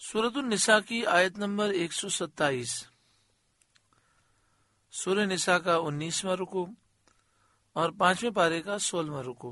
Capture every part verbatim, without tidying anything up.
سورۃ النساء کی آیت نمبر ایک سو ستائیس. سورہ نساء کا انیسواں رکو اور پانچویں پارے کا سولہواں رکو.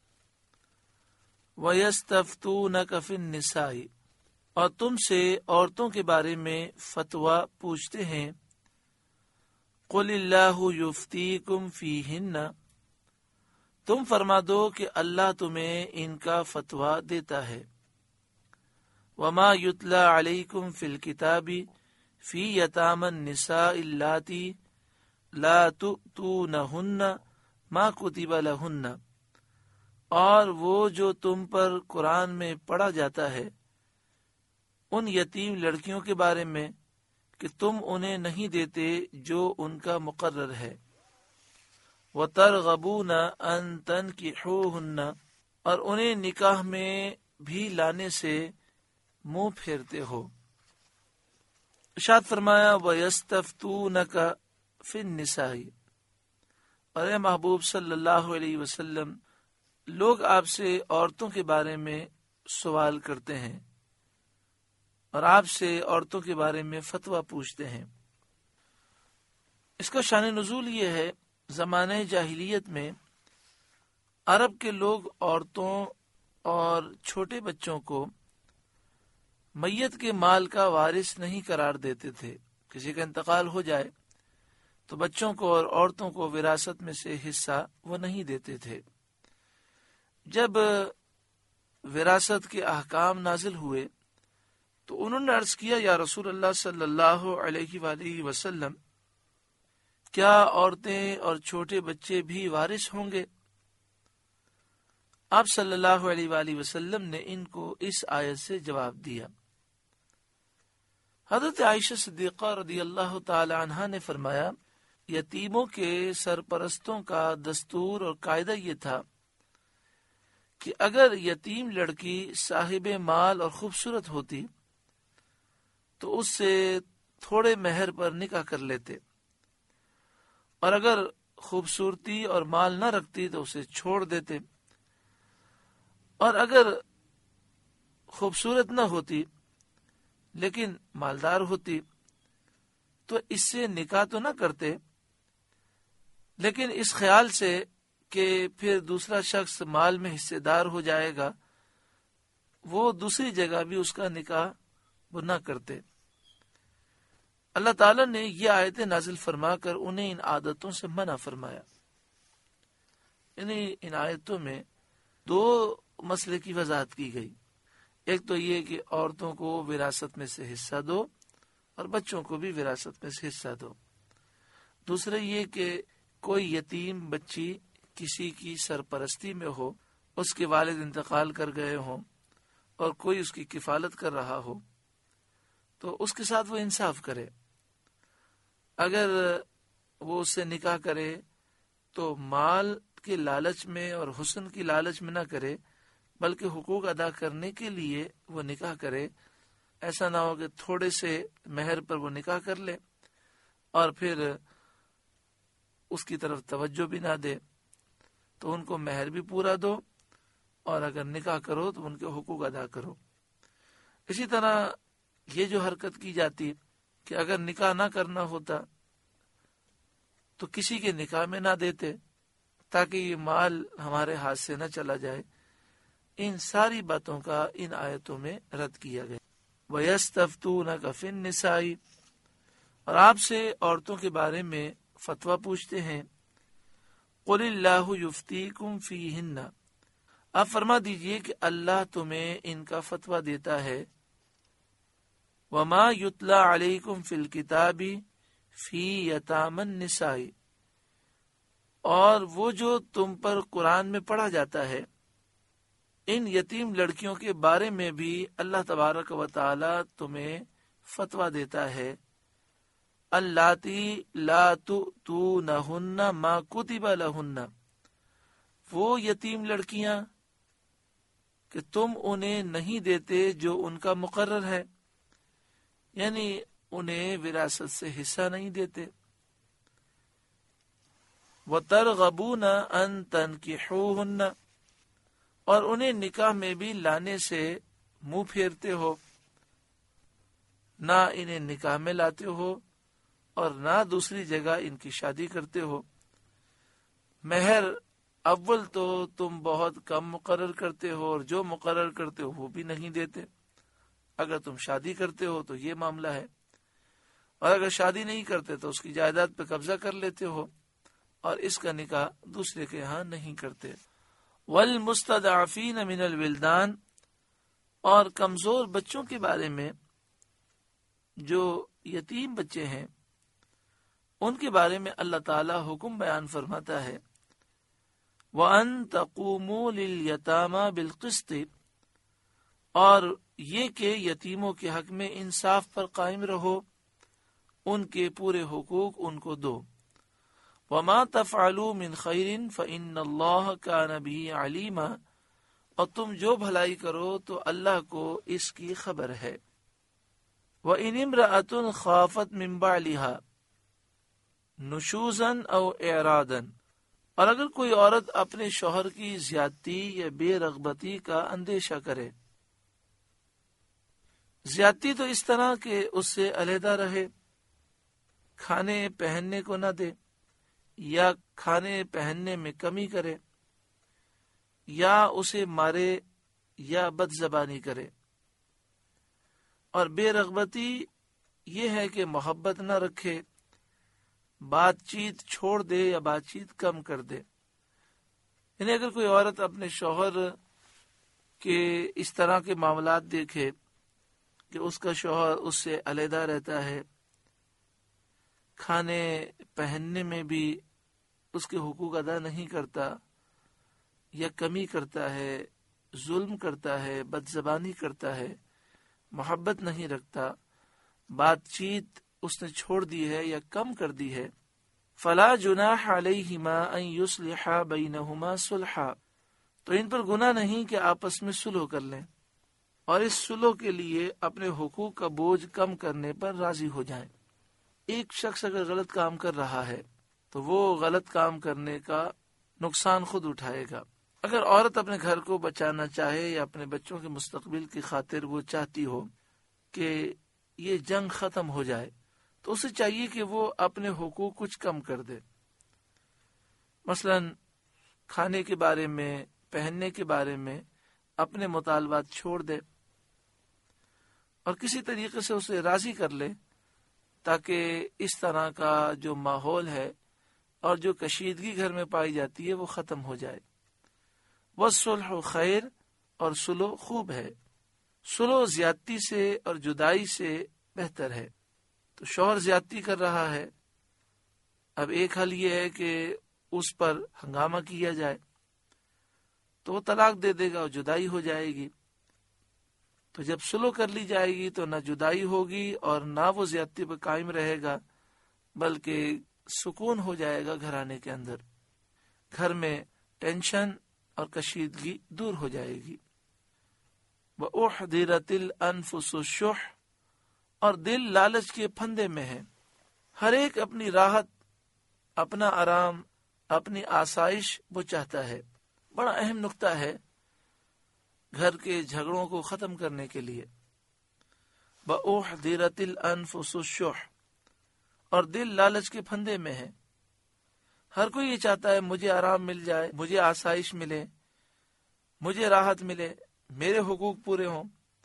وَيَسْتَفْتُونَكَ فِي النِّسَاءِ، اور تم سے عورتوں کے بارے میں فتویٰ پوچھتے ہیں. قُلِ اللَّهُ يُفْتِيكُمْ فِيهِنَّ، تم فرما دو کہ اللہ تمہیں ان کا فتویٰ دیتا ہے. وَمَا يُتْلَى عَلَيْكُمْ فِي الْكِتَابِ فِي يَتَامَى النِّسَاءِ اللَّاتِي لَا تُؤْتُونَهُنَّ مَا كُتِبَ لَهُنَّ، اور وہ جو تم پر قرآن میں پڑھا جاتا ہے ان یتیم لڑکیوں کے بارے میں کہ تم انہیں نہیں دیتے جو ان کا مقرر ہے. وَتَرْغَبُونَ أَن تَنْكِحُوهُنَّ، اور انہیں نکاح میں بھی لانے سے منہ پھیرتے ہو. ارشاد فرمایا وَيَسْتَفْتُونَكَ فِي النِّسَاءِ، اور اے محبوب صلی اللہ علیہ وسلم، لوگ آپ سے عورتوں کے بارے میں سوال کرتے ہیں اور آپ سے عورتوں کے بارے میں فتویٰ پوچھتے ہیں. اس کا شان نزول یہ ہے، زمانہ جاہلیت میں عرب کے لوگ عورتوں اور چھوٹے بچوں کو میت کے مال کا وارث نہیں قرار دیتے تھے. کسی کا انتقال ہو جائے تو بچوں کو اور عورتوں کو وراثت میں سے حصہ وہ نہیں دیتے تھے. جب وراثت کے احکام نازل ہوئے تو انہوں نے عرض کیا یا رسول اللہ صلی اللہ علیہ وآلہ وسلم، کیا عورتیں اور چھوٹے بچے بھی وارث ہوں گے؟ آپ صلی اللہ علیہ وآلہ وسلم نے ان کو اس آیت سے جواب دیا. حضرت عائشہ صدیقہ رضی اللہ تعالی عنہا نے فرمایا، یتیموں کے سرپرستوں کا دستور اور قاعدہ یہ تھا کہ اگر یتیم لڑکی صاحب مال اور خوبصورت ہوتی تو اس سے تھوڑے مہر پر نکاح کر لیتے، اور اگر خوبصورتی اور مال نہ رکھتی تو اسے چھوڑ دیتے، اور اگر خوبصورت نہ ہوتی لیکن مالدار ہوتی تو اس سے نکاح تو نہ کرتے، لیکن اس خیال سے کہ پھر دوسرا شخص مال میں حصے دار ہو جائے گا، وہ دوسری جگہ بھی اس کا نکاح وہ نہ کرتے. اللہ تعالیٰ نے یہ آیتیں نازل فرما کر انہیں ان عادتوں سے منع فرمایا. یعنی ان آیتوں میں دو مسئلے کی وضاحت کی گئی. ایک تو یہ کہ عورتوں کو وراثت میں سے حصہ دو اور بچوں کو بھی وراثت میں سے حصہ دو. دوسرا یہ کہ کوئی یتیم بچی کسی کی سرپرستی میں ہو، اس کے والد انتقال کر گئے ہوں اور کوئی اس کی کفالت کر رہا ہو تو اس کے ساتھ وہ انصاف کرے. اگر وہ اس سے نکاح کرے تو مال کے لالچ میں اور حسن کی لالچ میں نہ کرے، بلکہ حقوق ادا کرنے کے لیے وہ نکاح کرے. ایسا نہ ہو کہ تھوڑے سے مہر پر وہ نکاح کر لے اور پھر اس کی طرف توجہ بھی نہ دے. تو ان کو مہر بھی پورا دو اور اگر نکاح کرو تو ان کے حقوق ادا کرو. اسی طرح یہ جو حرکت کی جاتی کہ اگر نکاح نہ کرنا ہوتا تو کسی کے نکاح میں نہ دیتے تاکہ یہ مال ہمارے ہاتھ سے نہ چلا جائے، ان ساری باتوں کا ان آیتوں میں رد کیا گیا. وَيَسْتَفْتُونَكَ فِي النِّسَاءِ، اور آپ سے عورتوں کے بارے میں فتویٰ پوچھتے ہیں. قُلِ اللَّهُ يُفْتِيكُمْ فِيهِنَّ، آپ فرما دیجئے کہ اللہ تمہیں ان کا فتویٰ دیتا ہے. وَمَا يُتْلَى عَلَيْكُمْ فِي الْكِتَابِ فِي يَتَامَى النِّسَاءِ، اور وہ جو تم پر قرآن میں پڑھا جاتا ہے ان یتیم لڑکیوں کے بارے میں بھی اللہ تبارک و تعالی تمہیں فتویٰ دیتا ہے. اللاتی لا تؤتونہن ما کتب لہن، وہ یتیم لڑکیاں کہ تم انہیں نہیں دیتے جو ان کا مقرر ہے، یعنی انہیں وراثت سے حصہ نہیں دیتے. وَتَرْغَبُونَ أَن تَنْكِحُوهُنَّ، اور انہیں نکاح میں بھی لانے سے منہ پھیرتے ہو. نہ انہیں نکاح میں لاتے ہو اور نہ دوسری جگہ ان کی شادی کرتے ہو. مہر اول تو تم بہت کم مقرر کرتے ہو اور جو مقرر کرتے ہو وہ بھی نہیں دیتے. اگر تم شادی کرتے ہو تو یہ معاملہ ہے، اور اگر شادی نہیں کرتے تو اس کی جائیداد پہ قبضہ کر لیتے ہو اور اس کا نکاح دوسرے کے ہاں نہیں کرتے. والمستضعفین من الولدان، اور کمزور بچوں کے بارے میں، جو یتیم بچے ہیں ان کے بارے میں اللہ تعالی حکم بیان فرماتا ہے وَأَن تَقُومُوا لِلْيَتَامَى بِالْقِسْطِ، اور یہ کہ یتیموں کے حق میں انصاف پر قائم رہو، ان کے پورے حقوق ان کو دو. وَمَا تَفْعَلُوا مِنْ خَيْرٍ فَإِنَّ اللَّهَ كَانَ بِهِ عَلِيمًا، اور تم جو بھلائی کرو تو اللہ کو اس کی خبر ہے. وَإِنِ امْرَأَةٌ خَافَتْ مِنْ بَعْلِهَا نشوزاً او اعراضاً، اور اگر کوئی عورت اپنے شوہر کی زیادتی یا بے رغبتی کا اندیشہ کرے. زیادتی تو اس طرح کہ اس سے علیحدہ رہے، کھانے پہننے کو نہ دے، یا کھانے پہننے میں کمی کرے، یا اسے مارے یا بد زبانی کرے. اور بے رغبتی یہ ہے کہ محبت نہ رکھے، بات چیت چھوڑ دے یا بات چیت کم کر دے. یعنی اگر کوئی عورت اپنے شوہر کے اس طرح کے معاملات دیکھے کہ اس کا شوہر اس سے علیحدہ رہتا ہے، کھانے پہننے میں بھی اس کے حقوق ادا نہیں کرتا، یا کمی کرتا ہے، ظلم کرتا ہے، بد زبانی کرتا ہے، محبت نہیں رکھتا، بات چیت اس نے چھوڑ دی ہے یا کم کر دی ہے، فلا جناح علیہما ان یصلحا بینہما صلحا، تو ان پر گناہ نہیں کہ آپس میں صلح کر لیں اور اس صلح کے لیے اپنے حقوق کا بوجھ کم کرنے پر راضی ہو جائیں. ایک شخص اگر غلط کام کر رہا ہے تو وہ غلط کام کرنے کا نقصان خود اٹھائے گا. اگر عورت اپنے گھر کو بچانا چاہے یا اپنے بچوں کے مستقبل کی خاطر وہ چاہتی ہو کہ یہ جنگ ختم ہو جائے تو اسے چاہیے کہ وہ اپنے حقوق کچھ کم کر دے. مثلا کھانے کے بارے میں، پہننے کے بارے میں اپنے مطالبات چھوڑ دے اور کسی طریقے سے اسے راضی کر لے، تاکہ اس طرح کا جو ماحول ہے اور جو کشیدگی گھر میں پائی جاتی ہے وہ ختم ہو جائے. والصلح خیر، اور صلح خوب ہے. صلح زیادتی سے اور جدائی سے بہتر ہے. تو شوہر زیادتی کر رہا ہے، اب ایک حل یہ ہے کہ اس پر ہنگامہ کیا جائے تو وہ طلاق دے دے گا اور جدائی ہو جائے گی. تو جب صلح کر لی جائے گی تو نہ جدائی ہوگی اور نہ وہ زیادتی پر قائم رہے گا، بلکہ سکون ہو جائے گا گھرانے کے اندر. گھر میں ٹینشن اور کشیدگی دور ہو جائے گی. وَأُحْضِرَتِ الْأَنفُسُ الشُّحَّ، اور دل لالچ کے پھندے میں ہے. ہر ایک اپنی راحت، اپنا آرام، اپنی آسائش وہ چاہتا ہے. بڑا اہم نقطہ ہے گھر کے جھگڑوں کو ختم کرنے کے لیے. وَأُحْضِرَتِ الْأَنفُسُ الشُّحَّ، اور دل لالچ کے پھندے میں ہے. ہر کوئی یہ چاہتا ہے مجھے آرام مل جائے، مجھے آسائش ملے، مجھے راحت ملے، میرے حقوق پورے ہوں.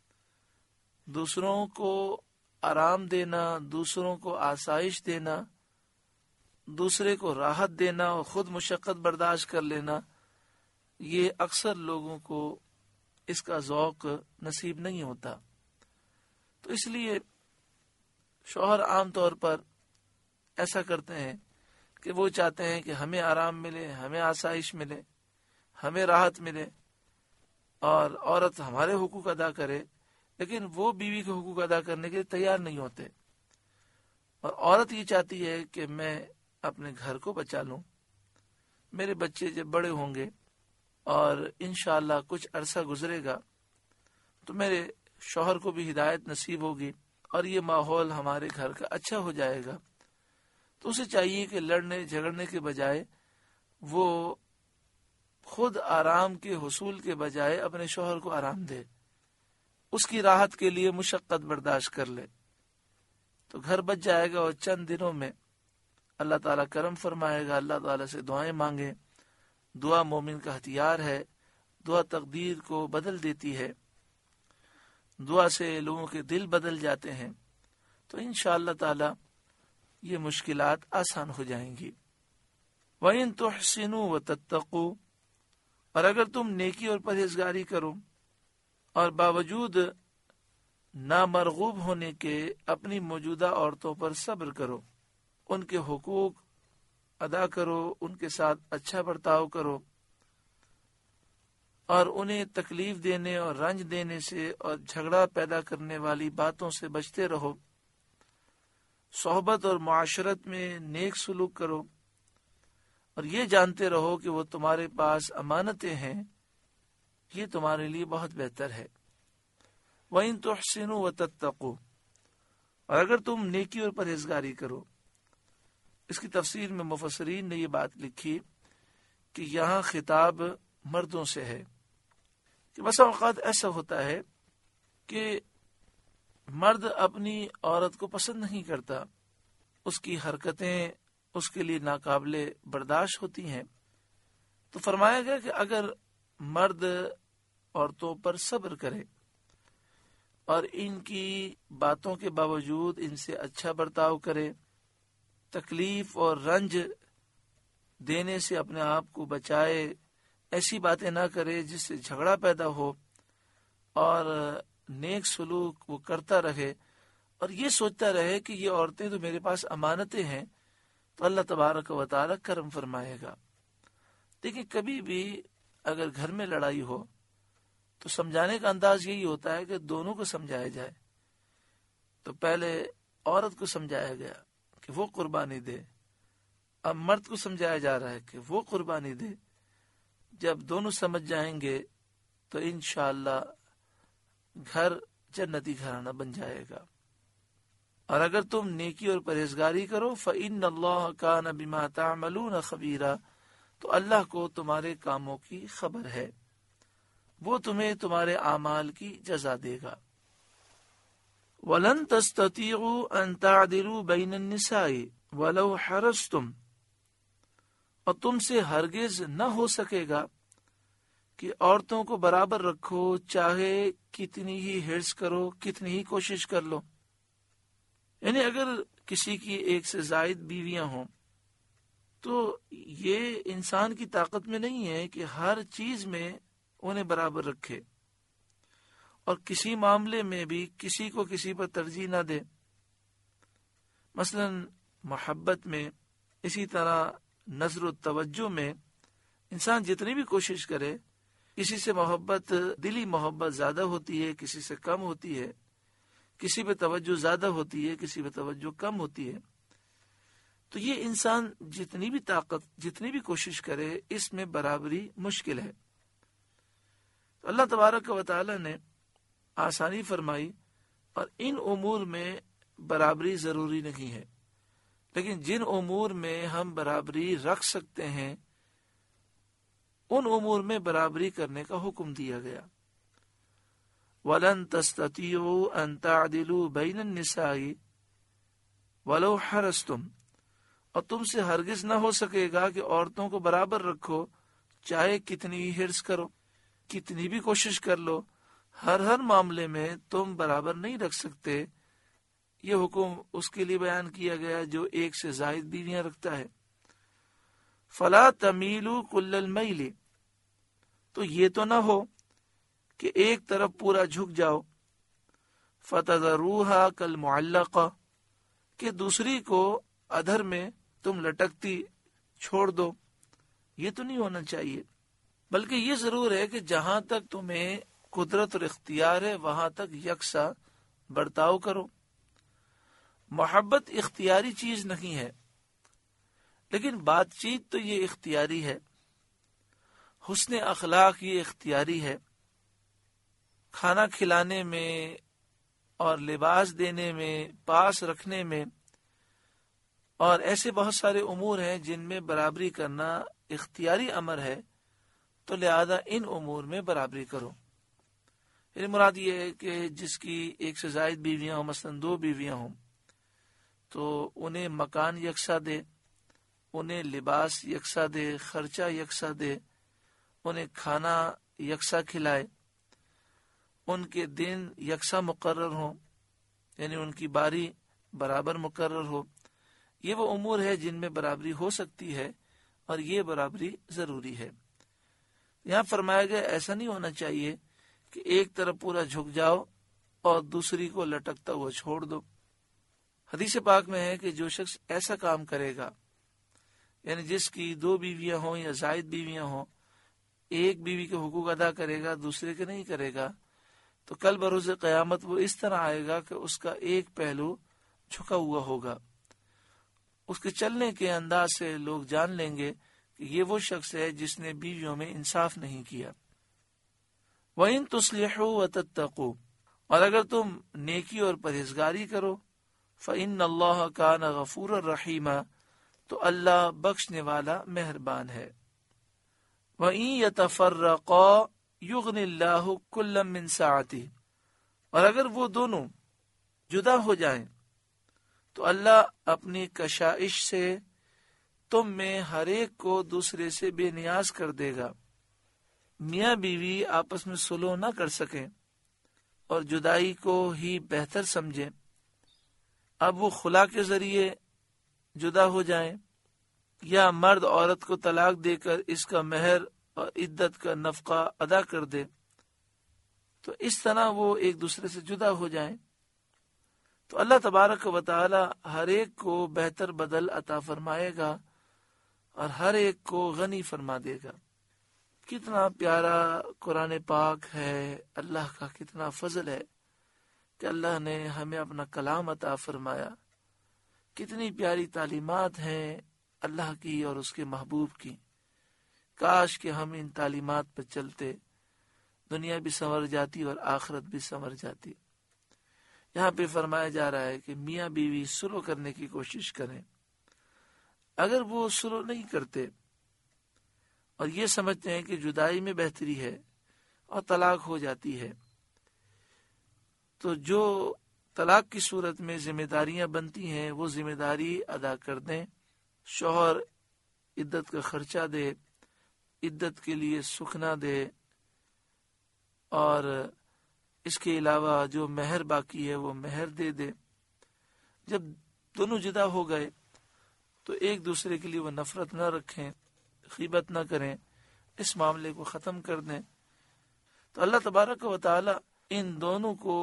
دوسروں کو آرام دینا، دوسروں کو آسائش دینا، دوسرے کو راحت دینا اور خود مشقت برداشت کر لینا، یہ اکثر لوگوں کو اس کا ذوق نصیب نہیں ہوتا. تو اس لیے شوہر عام طور پر ایسا کرتے ہیں کہ وہ چاہتے ہیں کہ ہمیں آرام ملے، ہمیں آسائش ملے، ہمیں راحت ملے، اور عورت ہمارے حقوق ادا کرے، لیکن وہ بیوی کے حقوق ادا کرنے کے لیے تیار نہیں ہوتے. اور عورت یہ چاہتی ہے کہ میں اپنے گھر کو بچا لوں، میرے بچے جب بڑے ہوں گے اور انشاءاللہ کچھ عرصہ گزرے گا تو میرے شوہر کو بھی ہدایت نصیب ہوگی اور یہ ماحول ہمارے گھر کا اچھا ہو جائے گا. تو اسے چاہیے کہ لڑنے جھگڑنے کے بجائے وہ خود آرام کے حصول کے بجائے اپنے شوہر کو آرام دے، اس کی راحت کے لیے مشقت برداشت کر لے. تو گھر بچ جائے گا، اور چند دنوں میں اللہ تعالیٰ کرم فرمائے گا۔ اللہ تعالیٰ سے دعائیں مانگیں، دعا مومن کا ہتھیار ہے، دعا تقدیر کو بدل دیتی ہے، دعا سے لوگوں کے دل بدل جاتے ہیں، تو انشاءاللہ تعالیٰ یہ مشکلات آسان ہو جائیں گی۔ وَإِن تُحْسِنُوا وَتَتَّقُوا، اور اگر تم نیکی اور پرہیزگاری کرو اور باوجود نامرغوب ہونے کے اپنی موجودہ عورتوں پر صبر کرو، ان کے حقوق ادا کرو، ان کے ساتھ اچھا برتاؤ کرو، اور انہیں تکلیف دینے اور رنج دینے سے اور جھگڑا پیدا کرنے والی باتوں سے بچتے رہو، صحبت اور معاشرت میں نیک سلوک کرو، اور یہ جانتے رہو کہ وہ تمہارے پاس امانتیں ہیں، یہ تمہارے لیے بہت بہتر ہے۔ وَإِن تُحْسِنُوا وَتَتَّقُوا، اور اگر تم نیکی اور پرہیزگاری کرو۔ اس کی تفسیر میں مفسرین نے یہ بات لکھی کہ یہاں خطاب مردوں سے ہے، کہ بس اوقات ایسا ہوتا ہے کہ مرد اپنی عورت کو پسند نہیں کرتا، اس کی حرکتیں اس کے لیے ناقابل برداشت ہوتی ہیں، تو فرمایا گیا کہ اگر مرد عورتوں پر صبر کرے اور ان کی باتوں کے باوجود ان سے اچھا برتاؤ کرے، تکلیف اور رنج دینے سے اپنے آپ کو بچائے، ایسی باتیں نہ کرے جس سے جھگڑا پیدا ہو، اور نیک سلوک وہ کرتا رہے، اور یہ سوچتا رہے کہ یہ عورتیں تو میرے پاس امانتیں ہیں، تو اللہ تبارک و تعالی کرم فرمائے گا۔ دیکھیں، کبھی بھی اگر گھر میں لڑائی ہو تو سمجھانے کا انداز یہی ہوتا ہے کہ دونوں کو سمجھایا جائے۔ تو پہلے عورت کو سمجھایا گیا کہ وہ قربانی دے، اب مرد کو سمجھایا جا رہا ہے کہ وہ قربانی دے۔ جب دونوں سمجھ جائیں گے تو انشاءاللہ گھر جنتی گھرانہ بن جائے گا۔ اور اگر تم نیکی اور پرہیزگاری کرو فَإِنَّ اللَّهَ كَانَ بِمَا تَعْمَلُونَ خَبِيرًا، تو اللہ کو تمہارے کاموں کی خبر ہے، وہ تمہیں تمہارے اعمال کی جزا دے گا۔ وَلَن تَسْتَطِيعُوا أَن تَعْدِلُوا بَيْنَ النِّسَاءِ وَلَوْ حَرَصْتُمْ، اور تم سے ہرگز نہ ہو سکے گا کہ عورتوں کو برابر رکھو، چاہے کتنی ہی حرص کرو، کتنی ہی کوشش کر لو۔ یعنی اگر کسی کی ایک سے زائد بیویاں ہوں تو یہ انسان کی طاقت میں نہیں ہے کہ ہر چیز میں انہیں برابر رکھے، اور کسی معاملے میں بھی کسی کو کسی پر ترجیح نہ دے۔ مثلا محبت میں، اسی طرح نظر و توجہ میں انسان جتنی بھی کوشش کرے، کسی سے محبت، دلی محبت زیادہ ہوتی ہے، کسی سے کم ہوتی ہے، کسی پہ توجہ زیادہ ہوتی ہے، کسی پہ توجہ کم ہوتی ہے، تو یہ انسان جتنی بھی طاقت، جتنی بھی کوشش کرے، اس میں برابری مشکل ہے۔ تو اللہ تبارک و تعالی نے آسانی فرمائی، اور ان امور میں برابری ضروری نہیں ہے، لیکن جن امور میں ہم برابری رکھ سکتے ہیں ان امور میں برابری کرنے کا حکم دیا گیا۔ وَلَن تَسْتَطِيعُوا أَن تَعْدِلُوا بَيْنَ النِّسَاءِ وَلَوْ حَرَصْتُمْ، اور تم سے ہرگز نہ ہو سکے گا کہ عورتوں کو برابر رکھو، چاہے کتنی ہی حرص کرو، کتنی بھی کوشش کر لو، ہر ہر معاملے میں تم برابر نہیں رکھ سکتے۔ یہ حکم اس کے لیے بیان کیا گیا جو ایک سے زائد بیویاں رکھتا ہے۔ فَلَا تَمِيلُوا كُلَّ الْمَيْلِ، تو یہ تو نہ ہو کہ ایک طرف پورا جھک جاؤ، فَتَذَرُوهَا كَالْمُعَلَّقَةِ، کہ دوسری کو ادھر میں تم لٹکتی چھوڑ دو، یہ تو نہیں ہونا چاہیے، بلکہ یہ ضرور ہے کہ جہاں تک تمہیں قدرت اور اختیار ہے وہاں تک یکساں برتاؤ کرو۔ محبت اختیاری چیز نہیں ہے، لیکن بات چیت تو یہ اختیاری ہے، حسن اخلاق یہ اختیاری ہے، کھانا کھلانے میں اور لباس دینے میں، پاس رکھنے میں، اور ایسے بہت سارے امور ہیں جن میں برابری کرنا اختیاری امر ہے، تو لہذا ان امور میں برابری کرو۔ یعنی مراد یہ ہے کہ جس کی ایک سے زائد بیویاں ہوں، مثلا دو بیویاں ہوں، تو انہیں مکان یکساں دے، انہیں لباس یکساں دے، خرچہ یکساں دے، انہیں کھانا یکساں کھلائے، ان کے دن یکساں مقرر ہوں، یعنی ان کی باری برابر مقرر ہو۔ یہ وہ امور ہے جن میں برابری ہو سکتی ہے اور یہ برابری ضروری ہے۔ یہاں فرمایا گیا ایسا نہیں ہونا چاہیے کہ ایک طرف پورا جھک جاؤ اور دوسری کو لٹکتا ہوا چھوڑ دو۔ حدیث پاک میں ہے کہ جو شخص ایسا کام کرے گا، یعنی جس کی دو بیویاں ہوں یا زائد بیویاں ہوں، ایک بیوی کے حقوق ادا کرے گا دوسرے کے نہیں کرے گا، تو کل بروز قیامت وہ اس طرح آئے گا کہ اس کا ایک پہلو جھکا ہوا ہوگا۔ اس کے چلنے کے انداز سے لوگ جان لیں گے کہ یہ وہ شخص ہے جس نے بیویوں میں انصاف نہیں کیا۔ وَإِن تُصْلِحُوا وَتَتَّقُوا، اور اگر تم نیکی اور پرہیزگاری کرو، فَإِنَّ اللَّهَ كَانَ غَفُورًا رَحِيمًا، تو اللہ بخشنے والا مہربان ہے۔ وَإِن يَتَفَرَّقَا يُغْنِ اللَّهُ كُلًّا مِّن سَعَتِهِ، اور اگر وہ دونوں جدا ہو جائیں تو اللہ اپنی کشائش سے تم میں ہر ایک کو دوسرے سے بے نیاز کر دے گا۔ میاں بیوی آپس میں صلح نہ کر سکیں اور جدائی کو ہی بہتر سمجھیں، اب وہ خلا کے ذریعے جدا ہو جائیں یا مرد عورت کو طلاق دے کر اس کا مہر اور عدت کا نفقہ ادا کر دے، تو اس طرح وہ ایک دوسرے سے جدا ہو جائیں، تو اللہ تبارک و تعالی ہر ایک کو بہتر بدل عطا فرمائے گا اور ہر ایک کو غنی فرما دے گا۔ کتنا پیارا قرآن پاک ہے، اللہ کا کتنا فضل ہے کہ اللہ نے ہمیں اپنا کلام عطا فرمایا۔ کتنی پیاری تعلیمات ہیں اللہ کی اور اس کے محبوب کی۔ کاش کہ ہم ان تعلیمات پر چلتے، دنیا بھی سنور جاتی اور آخرت بھی سنور جاتی۔ یہاں پہ فرمایا جا رہا ہے کہ میاں بیوی صلح کرنے کی کوشش کریں۔ اگر وہ صلح نہیں کرتے اور یہ سمجھتے ہیں کہ جدائی میں بہتری ہے اور طلاق ہو جاتی ہے، تو جو طلاق کی صورت میں ذمہ داریاں بنتی ہیں وہ ذمہ داری ادا کر دیں۔ شوہر عدت کا خرچہ دے، عدت کے لیے سکنا دے، اور اس کے علاوہ جو مہر باقی ہے وہ مہر دے دے۔ جب دونوں جدا ہو گئے تو ایک دوسرے کے لیے وہ نفرت نہ رکھیں، غیبت نہ کریں، اس معاملے کو ختم کر دیں، تو اللہ تبارک و تعالی ان دونوں کو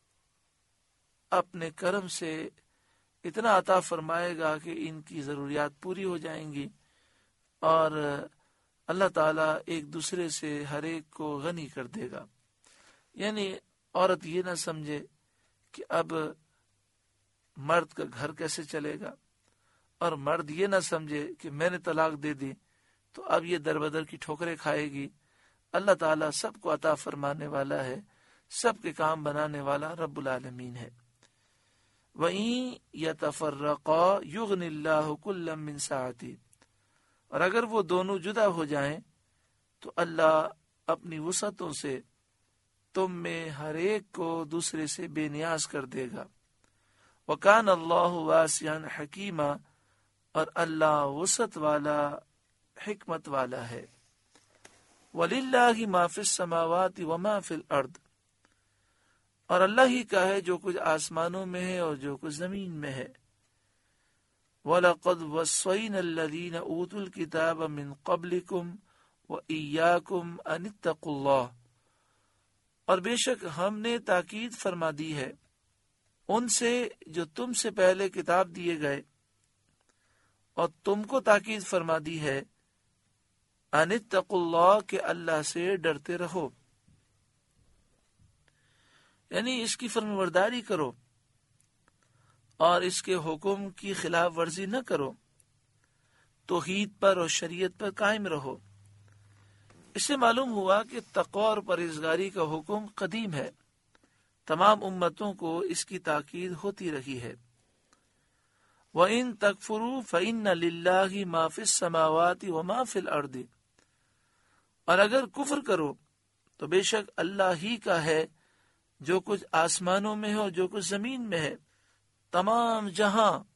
اپنے کرم سے اتنا عطا فرمائے گا کہ ان کی ضروریات پوری ہو جائیں گی، اور اللہ تعالی ایک دوسرے سے ہر ایک کو غنی کر دے گا۔ یعنی عورت یہ نہ سمجھے کہ اب مرد کا گھر کیسے چلے گا، اور مرد یہ نہ سمجھے کہ میں نے طلاق دے دی تو اب یہ در بدر کی ٹھوکریں کھائے گی۔ اللہ تعالیٰ سب کو عطا فرمانے والا ہے، سب کے کام بنانے والا رب العالمین ہے۔ وَإِن يَتَفَرَّقَا يُغْنِ اللَّهُ كُلًّا مِّن سَعَتِهِ، اور اگر وہ دونوں جدا ہو جائیں تو اللہ اپنی وسعتوں سے تم میں ہر ایک کو دوسرے سے بے نیاز کر دے گا۔ وَكَانَ اللَّهُ وَاسِعًا حَكِيمًا، اور اللہ وسعت والا، حکمت والا ہے۔ وَلِلَّهِ مَا فِي السَّمَاوَاتِ وَمَا فِي الْأَرْضِ، اور اللہ ہی کا ہے جو کچھ آسمانوں میں ہے اور جو کچھ زمین میں ہے۔ وَلَقَدْ وَصَّيْنَا الَّذِينَ أُوتُوا الْكِتَابَ مِنْ قَبْلِكُمْ وَإِيَّاكُمْ أَنِ اتَّقُوا اللَّهَ، اور بے شک ہم نے تاکید فرما دی ہے ان سے جو تم سے پہلے کتاب دیے گئے، اور تم کو تاکید فرما دی ہے ان اتقوا اللہ، کہ اللہ سے ڈرتے رہو، یعنی اس کی فرمانبرداری کرو اور اس کے حکم کی خلاف ورزی نہ کرو، توحید پر اور شریعت پر قائم رہو۔ اس سے معلوم ہوا کہ تقوی اور پرہیزگاری کا حکم قدیم ہے، تمام امتوں کو اس کی تاکید ہوتی رہی ہے۔ وَإِن تَكْفُرُوا فَإِنَّ لِلَّهِ مَا فِي السَّمَاوَاتِ وَمَا فِي الْأَرْضِ، اور اگر کفر کرو تو بے شک اللہ ہی کا ہے جو کچھ آسمانوں میں ہے اور جو کچھ زمین میں ہے۔ تمام جہاں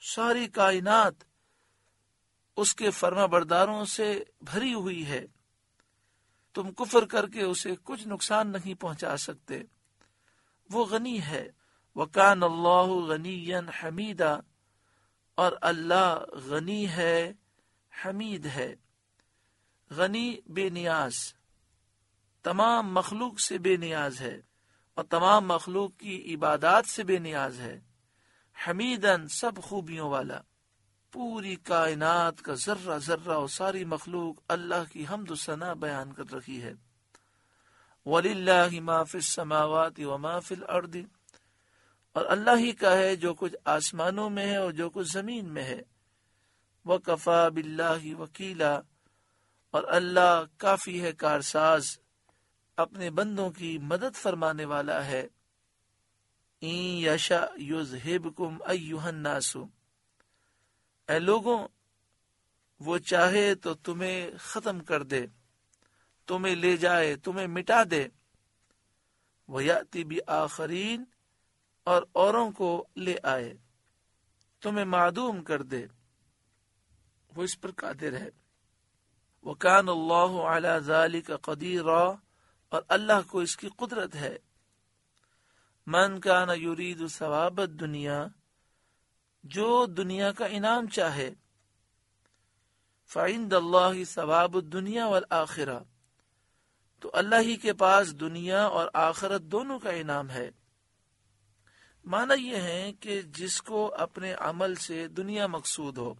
ساری کائنات اس کے فرما برداروں سے بھری ہوئی ہے، تم کفر کر کے اسے کچھ نقصان نہیں پہنچا سکتے، وہ غنی ہے۔ وَكَانَ اللَّهُ غَنِيًّا حَمِيدًا، اور اللہ غنی ہے، حمید ہے۔ غنی بے نیاز، تمام مخلوق سے بے نیاز ہے اور تمام مخلوق کی عبادات سے بے نیاز ہے۔ حمیدن، سب خوبیوں والا، پوری کائنات کا ذرہ ذرہ اور ساری مخلوق اللہ کی حمد و ثنا بیان کر رہی ہے۔ وَلِلَّهِ مَا فِي السَّمَاوَاتِ وَمَا فِي الْأَرْضِ، اور اللہ ہی کا ہے جو کچھ آسمانوں میں ہے اور جو کچھ زمین میں ہے۔ وَكَفَى بِاللَّهِ وَكِيلًا، اور اللہ کافی ہے کارساز، اپنے بندوں کی مدد فرمانے والا ہے۔ اِن یشاء یذہبکم ایھا الناس، اے لوگوں وہ چاہے تو تمہیں ختم کر دے، تمہیں لے جائے، تمہیں مٹا دے۔ وَیَأْتِ بِآخَرِین، اور اوروں کو لے آئے، تمہیں معدوم کر دے، وہ اس پر قادر ہے۔ وَكَانَ اللَّهُ عَلَى ذَلِكَ قَدِيرًا، اور اللہ کو اس کی قدرت ہے۔ من کان یرید ثواب الدنیا، جو دنیا کا انعام چاہے، فعند اللہ ثواب الدنیا والآخرہ، تو اللہ ہی کے پاس دنیا اور آخرت دونوں کا انعام ہے۔ معنی یہ ہے کہ جس کو اپنے عمل سے دنیا مقصود ہو،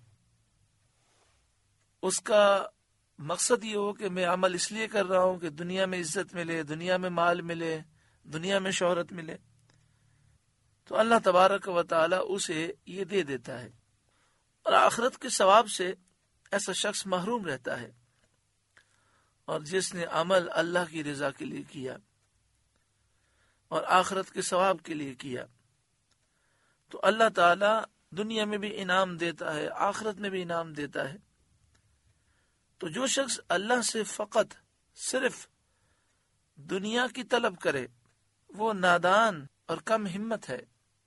اس کا مقصد یہ ہو کہ میں عمل اس لیے کر رہا ہوں کہ دنیا میں عزت ملے، دنیا میں مال ملے، دنیا میں شہرت ملے، تو اللہ تبارک و تعالی اسے یہ دے دیتا ہے، اور آخرت کے ثواب سے ایسا شخص محروم رہتا ہے۔ اور جس نے عمل اللہ کی رضا کے لیے کیا اور آخرت کے ثواب کے لیے کیا، تو اللہ تعالی دنیا میں بھی انعام دیتا ہے، آخرت میں بھی انعام دیتا ہے۔ تو جو شخص اللہ سے فقط صرف دنیا کی طلب کرے، وہ نادان اور کم ہمت ہے۔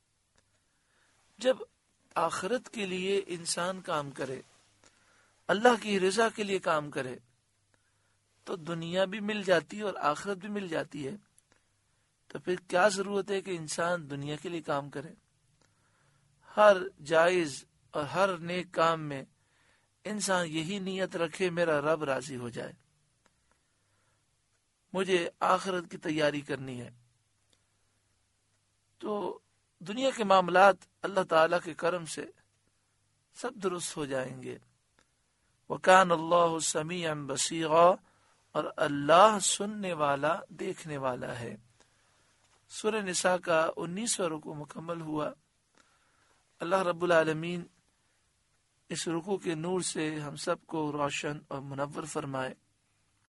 جب آخرت کے لیے انسان کام کرے، اللہ کی رضا کے لیے کام کرے، تو دنیا بھی مل جاتی ہے اور آخرت بھی مل جاتی ہے۔ تو پھر کیا ضرورت ہے کہ انسان دنیا کے لیے کام کرے؟ ہر جائز اور ہر نیک کام میں انسان یہی نیت رکھے، میرا رب راضی ہو جائے، مجھے آخرت کی تیاری کرنی ہے، تو دنیا کے معاملات اللہ تعالی کے کرم سے سب درست ہو جائیں گے۔ وَكَانَ اللَّهُ سَمِيعًا بَصِيرًا، اور اللہ سننے والا، دیکھنے والا ہے۔ سورہ نساء کا انیسواں رکوع مکمل ہوا۔ اللہ رب العالمین اس رکوع کے نور سے ہم سب کو روشن اور منور فرمائے۔